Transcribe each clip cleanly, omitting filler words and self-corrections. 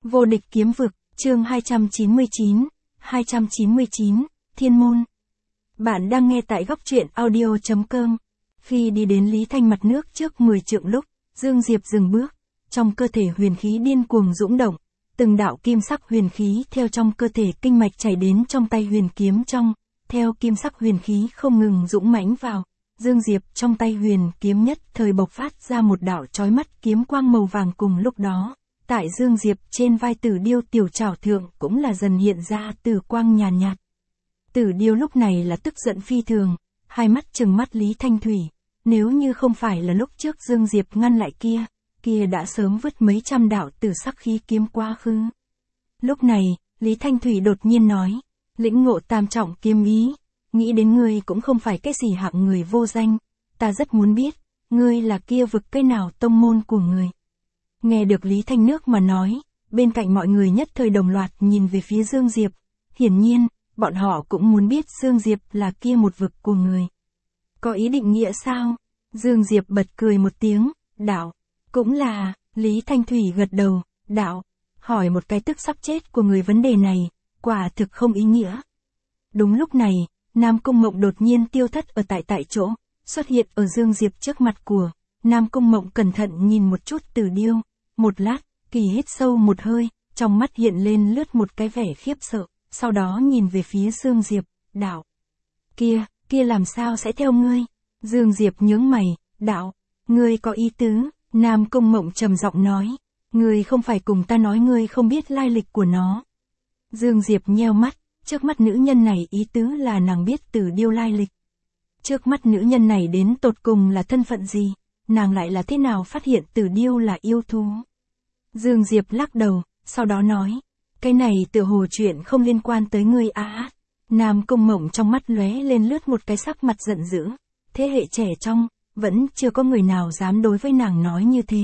Vô địch kiếm vực, chương 299, Thiên môn. Bạn đang nghe tại góc truyện audio.com. Khi đi đến Lý Thanh mặt nước trước 10 trượng lúc, Dương Diệp dừng bước, trong cơ thể huyền khí điên cuồng dũng động, từng đạo kim sắc huyền khí theo trong cơ thể kinh mạch chảy đến trong tay huyền kiếm trong, theo kim sắc huyền khí không ngừng dũng mãnh vào, Dương Diệp trong tay huyền kiếm nhất thời bộc phát ra một đạo chói mắt kiếm quang màu vàng. Cùng lúc đó, tại Dương Diệp trên vai Tử Điêu tiểu trảo thượng cũng là dần hiện ra tử quang nhàn nhạt. Tử Điêu lúc này là tức giận phi thường, hai mắt trừng mắt Lý Thanh Thủy, nếu như không phải là lúc trước Dương Diệp ngăn lại kia đã sớm vứt mấy trăm đạo tử sắc khí kiếm quá khứ. Lúc này, Lý Thanh Thủy đột nhiên nói, lĩnh ngộ tam trọng kiếm ý, nghĩ đến ngươi cũng không phải cái gì hạng người vô danh, ta rất muốn biết, ngươi là kia vực cái nào tông môn của người. Nghe được Lý Thanh Nước mà nói, bên cạnh mọi người nhất thời đồng loạt nhìn về phía Dương Diệp, hiển nhiên, bọn họ cũng muốn biết Dương Diệp là kia một vực của người. Có ý định nghĩa sao? Dương Diệp bật cười một tiếng, đạo, cũng là, Lý Thanh Thủy gật đầu, đạo, hỏi một cái tức sắp chết của người vấn đề này, quả thực không ý nghĩa. Đúng lúc này, Nam Cung Mộng đột nhiên tiêu thất ở tại chỗ, xuất hiện ở Dương Diệp trước mặt của. Nam Cung Mộng cẩn thận nhìn một chút Tử Điêu, một lát, kỳ hít sâu một hơi, trong mắt hiện lên lướt một cái vẻ khiếp sợ, sau đó nhìn về phía Dương Diệp, đạo. Kia làm sao sẽ theo ngươi? Dương Diệp nhướng mày, đạo, ngươi có ý tứ, Nam Cung Mộng trầm giọng nói, ngươi không phải cùng ta nói ngươi không biết lai lịch của nó. Dương Diệp nheo mắt, trước mắt nữ nhân này ý tứ là nàng biết Tử Điêu lai lịch. Trước mắt nữ nhân này đến tột cùng là thân phận gì? Nàng lại là thế nào phát hiện Tử Điêu là yêu thú? Dương Diệp lắc đầu, sau đó nói, cái này tựa hồ chuyện không liên quan tới ngươi á. Nam Cung Mộng trong mắt lóe lên lướt một cái sắc mặt giận dữ, thế hệ trẻ trong, vẫn chưa có người nào dám đối với nàng nói như thế.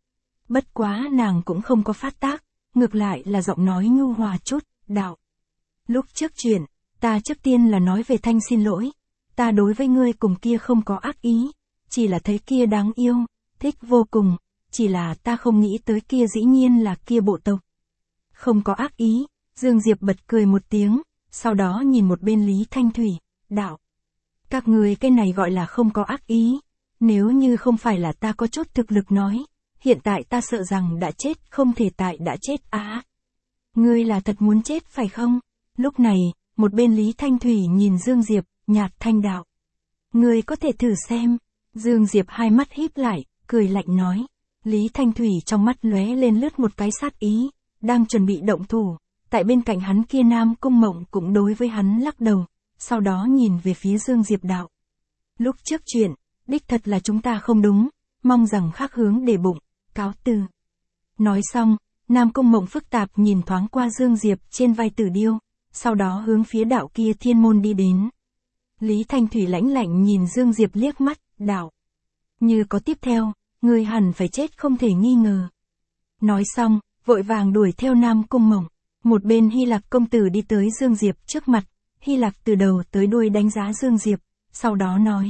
Bất quá nàng cũng không có phát tác, ngược lại là giọng nói nhu hòa chút, đạo. Lúc trước chuyện, ta trước tiên là nói về Thanh xin lỗi, ta đối với ngươi cùng kia không có ác ý, chỉ là thấy kia đáng yêu, thích vô cùng, chỉ là ta không nghĩ tới kia dĩ nhiên là kia bộ tộc. Không có ác ý, Dương Diệp bật cười một tiếng, sau đó nhìn một bên Lý Thanh Thủy, đạo. Các người cái này gọi là không có ác ý, nếu như không phải là ta có chút thực lực nói, hiện tại ta sợ rằng đã chết không thể tại đã chết á. Ngươi là thật muốn chết phải không? Lúc này, một bên Lý Thanh Thủy nhìn Dương Diệp, nhạt thanh đạo. Ngươi có thể thử xem. Dương Diệp hai mắt híp lại, cười lạnh nói. Lý Thanh Thủy trong mắt lóe lên lướt một cái sát ý, đang chuẩn bị động thủ. Tại bên cạnh hắn kia Nam Cung Mộng cũng đối với hắn lắc đầu, sau đó nhìn về phía Dương Diệp đạo. Lúc trước chuyện, đích thật là chúng ta không đúng, mong rằng khác hướng để bụng, cáo từ. Nói xong, Nam Cung Mộng phức tạp nhìn thoáng qua Dương Diệp trên vai Tử Điêu, sau đó hướng phía đạo kia thiên môn đi đến. Lý Thanh Thủy lãnh lạnh nhìn Dương Diệp liếc mắt, đạo. Như có tiếp theo, người hẳn phải chết không thể nghi ngờ. Nói xong, vội vàng đuổi theo Nam Cung Mộng. Một bên Hy Lạc công tử đi tới Dương Diệp trước mặt, Hy Lạc từ đầu tới đuôi đánh giá Dương Diệp, sau đó nói.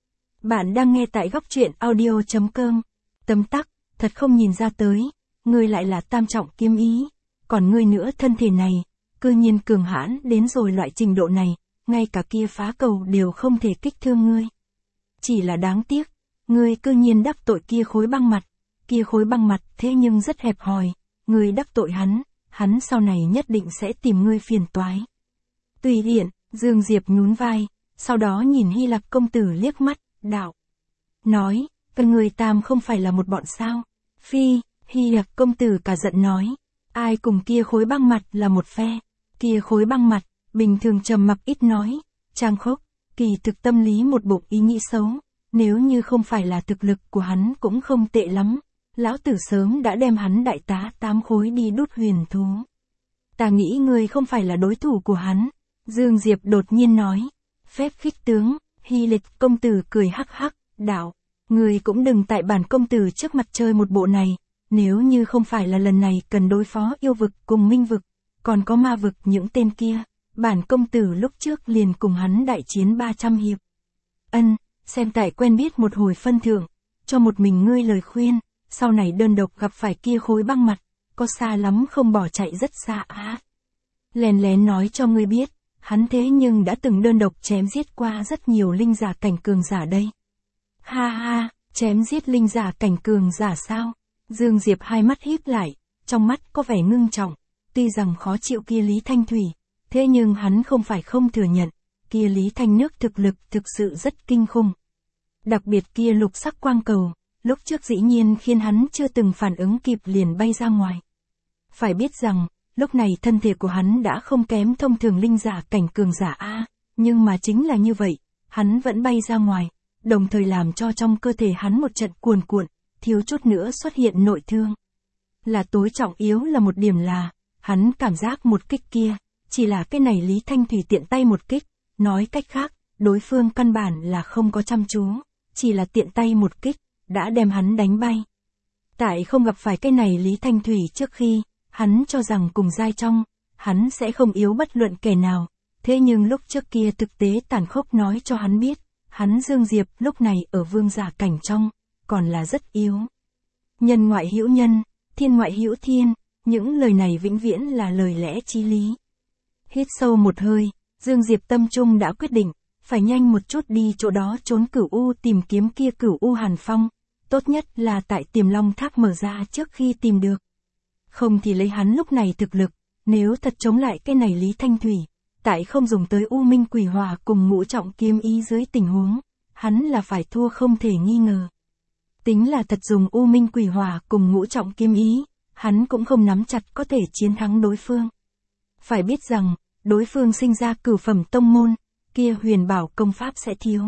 Bạn đang nghe tại góc truyện audio.com. Tấm tắc, thật không nhìn ra tới, ngươi lại là tam trọng kiếm ý, còn ngươi nữa thân thể này, cư nhiên cường hãn đến rồi loại trình độ này, ngay cả kia phá cầu đều không thể kích thương ngươi. Chỉ là đáng tiếc, ngươi cư nhiên đắc tội kia khối băng mặt thế nhưng rất hẹp hòi, ngươi đắc tội hắn sau này nhất định sẽ tìm ngươi phiền toái. Tùy tiện, Dương Diệp nhún vai, sau đó nhìn Hy Lạc công tử liếc mắt, đạo. Nói, cần người tam không phải là một bọn sao? Phi, Hy Lạc công tử cả giận nói, ai cùng kia khối băng mặt là một phe, kia khối băng mặt, bình thường trầm mặc ít nói, trang khốc, kỳ thực tâm lý một bụng ý nghĩ xấu, nếu như không phải là thực lực của hắn cũng không tệ lắm, lão tử sớm đã đem hắn đại tá 8 khối đi đút huyền thú. Ta nghĩ ngươi không phải là đối thủ của hắn, Dương Diệp đột nhiên nói, phép khích tướng, Hy Lịch công tử cười hắc hắc, đạo, ngươi cũng đừng tại bản công tử trước mặt chơi một bộ này, nếu như không phải là lần này cần đối phó yêu vực cùng minh vực, còn có ma vực những tên kia, bản công tử lúc trước liền cùng hắn đại chiến 300 hiệp. Xem tại quen biết một hồi phân thưởng, cho một mình ngươi lời khuyên, sau này đơn độc gặp phải kia khối băng mặt, có xa lắm không, bỏ chạy rất xa á. Lén lén nói cho ngươi biết, hắn thế nhưng đã từng đơn độc chém giết qua rất nhiều linh giả cảnh cường giả đây. Ha ha, chém giết linh giả cảnh cường giả sao? Dương Diệp hai mắt híp lại, trong mắt có vẻ ngưng trọng, tuy rằng khó chịu kia Lý Thanh Thủy, thế nhưng hắn không phải không thừa nhận, kia Lý Thanh Nước thực lực thực sự rất kinh khủng. Đặc biệt kia lục sắc quang cầu, lúc trước dĩ nhiên khiến hắn chưa từng phản ứng kịp liền bay ra ngoài. Phải biết rằng, lúc này thân thể của hắn đã không kém thông thường linh giả cảnh cường giả A, nhưng mà chính là như vậy, hắn vẫn bay ra ngoài, đồng thời làm cho trong cơ thể hắn một trận cuồn cuộn, thiếu chút nữa xuất hiện nội thương. Là tối trọng yếu là một điểm là, hắn cảm giác một kích kia, chỉ là cái này Lý Thanh Thủy tiện tay một kích, nói cách khác, đối phương căn bản là không có chăm chú, chỉ là tiện tay một kích, đã đem hắn đánh bay. Tại không gặp phải cái này Lý Thanh Thủy trước khi, hắn cho rằng cùng giai trong, hắn sẽ không yếu bất luận kẻ nào, thế nhưng lúc trước kia thực tế tàn khốc nói cho hắn biết, hắn Dương Diệp lúc này ở vương giả cảnh trong, còn là rất yếu. Nhân ngoại hữu nhân, thiên ngoại hữu thiên, những lời này vĩnh viễn là lời lẽ chí lý. Hít sâu một hơi, Dương Diệp tâm trung đã quyết định, phải nhanh một chút đi chỗ đó trốn Cửu U tìm kiếm kia Cửu U Hàn Phong, tốt nhất là tại Tiềm Long Tháp mở ra trước khi tìm được. Không thì lấy hắn lúc này thực lực, nếu thật chống lại cái này Lý Thanh Thủy, tại không dùng tới U Minh Quỷ Hỏa cùng ngũ trọng kiếm ý dưới tình huống, hắn là phải thua không thể nghi ngờ. Tính là thật dùng U Minh Quỷ Hỏa cùng ngũ trọng kiếm ý, hắn cũng không nắm chặt có thể chiến thắng đối phương. Phải biết rằng, đối phương sinh ra cửu phẩm tông môn, kia huyền bảo công pháp sẽ thiếu.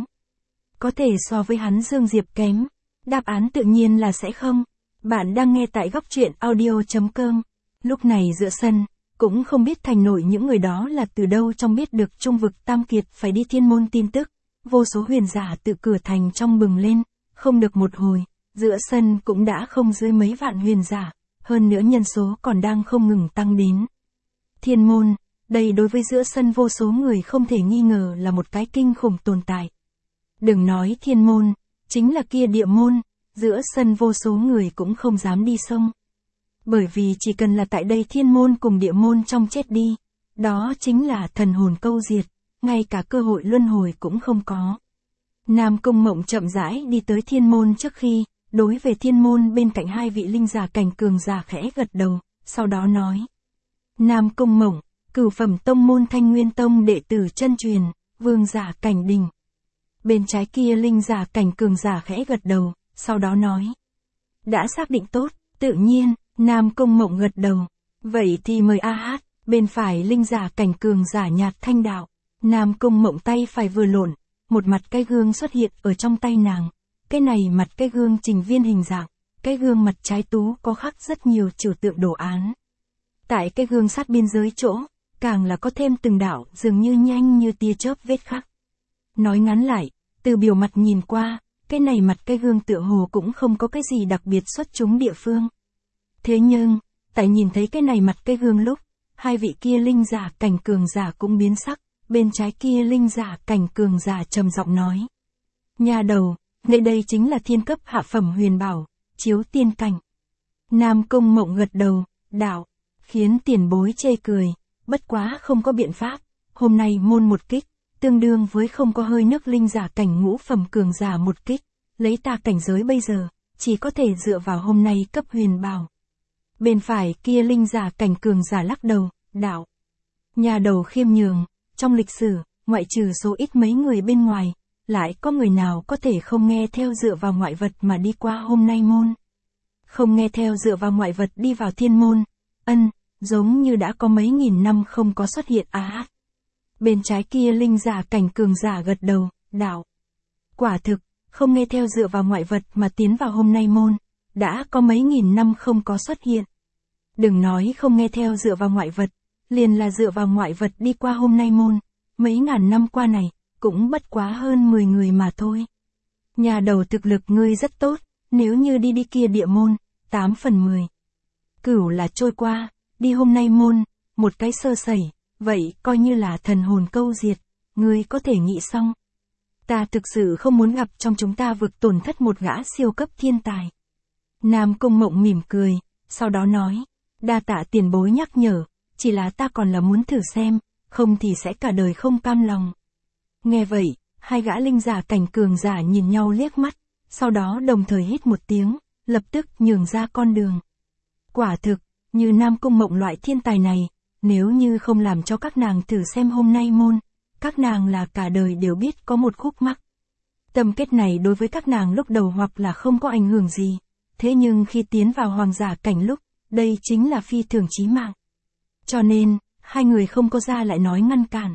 Có thể so với hắn Dương Diệp kém, đáp án tự nhiên là sẽ không. Bạn đang nghe tại góc truyện audio.com. Lúc này giữa sân, cũng không biết thành nổi những người đó là từ đâu trong biết được trung vực Tam Kiệt phải đi thiên môn tin tức. Vô số huyền giả tự cửa thành trong bừng lên, không được một hồi, giữa sân cũng đã không dưới mấy vạn huyền giả, hơn nữa nhân số còn đang không ngừng tăng đến. Thiên môn, đây đối với giữa sân vô số người không thể nghi ngờ là một cái kinh khủng tồn tại. Đừng nói thiên môn, chính là kia địa môn, giữa sân vô số người cũng không dám đi sông. Bởi vì chỉ cần là tại đây thiên môn cùng địa môn trong chết đi, đó chính là thần hồn câu diệt, ngay cả cơ hội luân hồi cũng không có. Nam Cung Mộng chậm rãi đi tới thiên môn trước khi, đối về thiên môn bên cạnh hai vị linh giả cảnh cường giả khẽ gật đầu, sau đó nói. Nam Cung Mộng, cửu phẩm tông môn Thanh Nguyên Tông đệ tử chân truyền, vương giả cảnh đình. Bên trái kia linh giả cảnh cường giả khẽ gật đầu, sau đó nói. Đã xác định tốt, tự nhiên, Nam Cung Mộng gật đầu. Vậy thì mời a hát, bên phải linh giả cảnh cường giả nhạt thanh đạo. Nam Cung Mộng tay phải vừa lộn, một mặt cái gương xuất hiện ở trong tay nàng. Cái này mặt cái gương trình viên hình dạng, cái gương mặt trái tú có khắc rất nhiều trừu tượng đồ án. Tại cái gương sát biên giới chỗ, càng là có thêm từng đạo dường như nhanh như tia chớp vết khắc. Nói ngắn lại, từ biểu mặt nhìn qua, cái này mặt cái gương tựa hồ cũng không có cái gì đặc biệt xuất chúng địa phương. Thế nhưng, tại nhìn thấy cái này mặt cái gương lúc, hai vị kia linh giả cảnh cường giả cũng biến sắc, bên trái kia linh giả cảnh cường giả trầm giọng nói. Nhà đầu, nơi đây chính là thiên cấp hạ phẩm huyền bảo, chiếu tiên cảnh. Nam Cung Mộng gật đầu, đạo, khiến tiền bối chê cười, bất quá không có biện pháp, hôm nay môn một kích, tương đương với không có hơi nước linh giả cảnh ngũ phẩm cường giả một kích, lấy ta cảnh giới bây giờ, chỉ có thể dựa vào hôm nay cấp huyền bảo. Bên phải kia linh giả cảnh cường giả lắc đầu, đạo. Nhà đầu khiêm nhường, trong lịch sử, ngoại trừ số ít mấy người bên ngoài, lại có người nào có thể không nghe theo dựa vào ngoại vật mà đi qua hôm nay môn. Không nghe theo dựa vào ngoại vật đi vào thiên môn, giống như đã có mấy nghìn năm không có xuất hiện á. Bên trái kia linh giả cảnh cường giả gật đầu, đạo. Quả thực, không nghe theo dựa vào ngoại vật mà tiến vào hôm nay môn, đã có mấy nghìn năm không có xuất hiện. Đừng nói không nghe theo dựa vào ngoại vật, liền là dựa vào ngoại vật đi qua hôm nay môn, mấy ngàn năm qua này, cũng bất quá hơn 10 người mà thôi. Nhà đầu thực lực ngươi rất tốt, nếu như đi kia địa môn, 8 phần 10. Cửu là trôi qua, đi hôm nay môn, một cái sơ sẩy, vậy coi như là thần hồn câu diệt, ngươi có thể nghĩ xong. Ta thực sự không muốn gặp trong chúng ta vực tổn thất một gã siêu cấp thiên tài. Nam Cung Mộng mỉm cười, sau đó nói, Đa tạ tiền bối nhắc nhở, chỉ là ta còn là muốn thử xem, không thì sẽ cả đời không cam lòng. Nghe vậy, hai gã linh giả cảnh cường giả nhìn nhau liếc mắt, sau đó đồng thời hít một tiếng, lập tức nhường ra con đường. Quả thực, như Nam Cung Mộng loại thiên tài này, nếu như không làm cho các nàng thử xem hôm nay môn, các nàng là cả đời đều biết có một khúc mắc. Tâm kết này đối với các nàng lúc đầu hoặc là không có ảnh hưởng gì, thế nhưng khi tiến vào hoàng giả cảnh lúc, đây chính là phi thường chí mạng. Cho nên, hai người không có ra lại nói ngăn cản.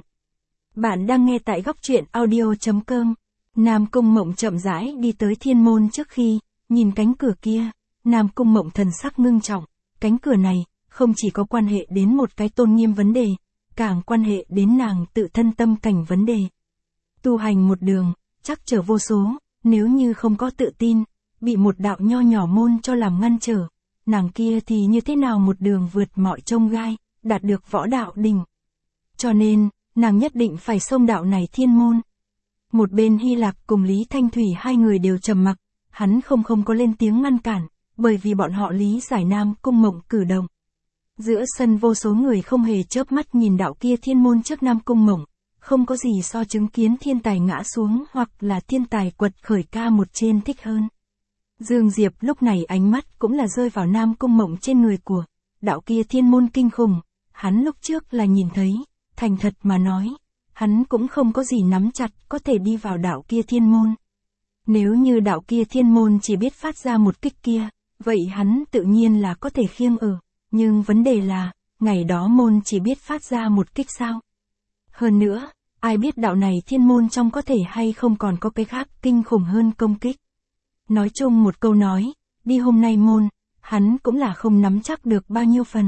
Bạn đang nghe tại góc truyện audio.com. Nam Cung Mộng chậm rãi đi tới thiên môn trước khi, nhìn cánh cửa kia, Nam Cung Mộng thần sắc ngưng trọng, cánh cửa này, không chỉ có quan hệ đến một cái tôn nghiêm vấn đề, càng quan hệ đến nàng tự thân tâm cảnh vấn đề. Tu hành một đường, chắc trở vô số, nếu như không có tự tin, bị một đạo nho nhỏ môn cho làm ngăn trở, nàng kia thì như thế nào một đường vượt mọi chông gai, đạt được võ đạo đỉnh. Cho nên, nàng nhất định phải xông đạo này thiên môn. Một bên Hy Lạp cùng Lý Thanh Thủy hai người đều trầm mặc, hắn không có lên tiếng ngăn cản, bởi vì bọn họ lý giải Nam Cung Mộng cử động. Giữa sân vô số người không hề chớp mắt nhìn đạo kia thiên môn trước Nam Cung Mộng, không có gì so chứng kiến thiên tài ngã xuống hoặc là thiên tài quật khởi ca một trên thích hơn. Dương Diệp lúc này ánh mắt cũng là rơi vào Nam Cung Mộng trên người của đạo kia thiên môn kinh khủng, hắn lúc trước là nhìn thấy, thành thật mà nói, hắn cũng không có gì nắm chặt có thể đi vào đạo kia thiên môn. Nếu như đạo kia thiên môn chỉ biết phát ra một kích kia, vậy hắn tự nhiên là có thể khiêng ở, nhưng vấn đề là, ngày đó môn chỉ biết phát ra một kích sao? Hơn nữa, ai biết đạo này thiên môn trong có thể hay không còn có cái khác kinh khủng hơn công kích. Nói chung một câu nói, đi hôm nay môn, hắn cũng là không nắm chắc được bao nhiêu phần.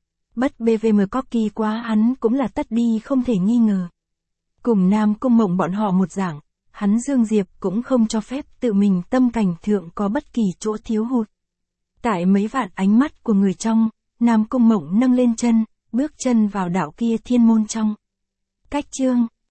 Bất BVM có kỳ quá hắn cũng là tất đi không thể nghi ngờ. Cùng Nam Cung Mộng bọn họ một dạng, hắn Dương Diệp cũng không cho phép tự mình tâm cảnh thượng có bất kỳ chỗ thiếu hụt. Tại mấy vạn ánh mắt của người trong, Nam Cung Mộng nâng lên chân, bước chân vào đạo kia thiên môn trong. Cách chương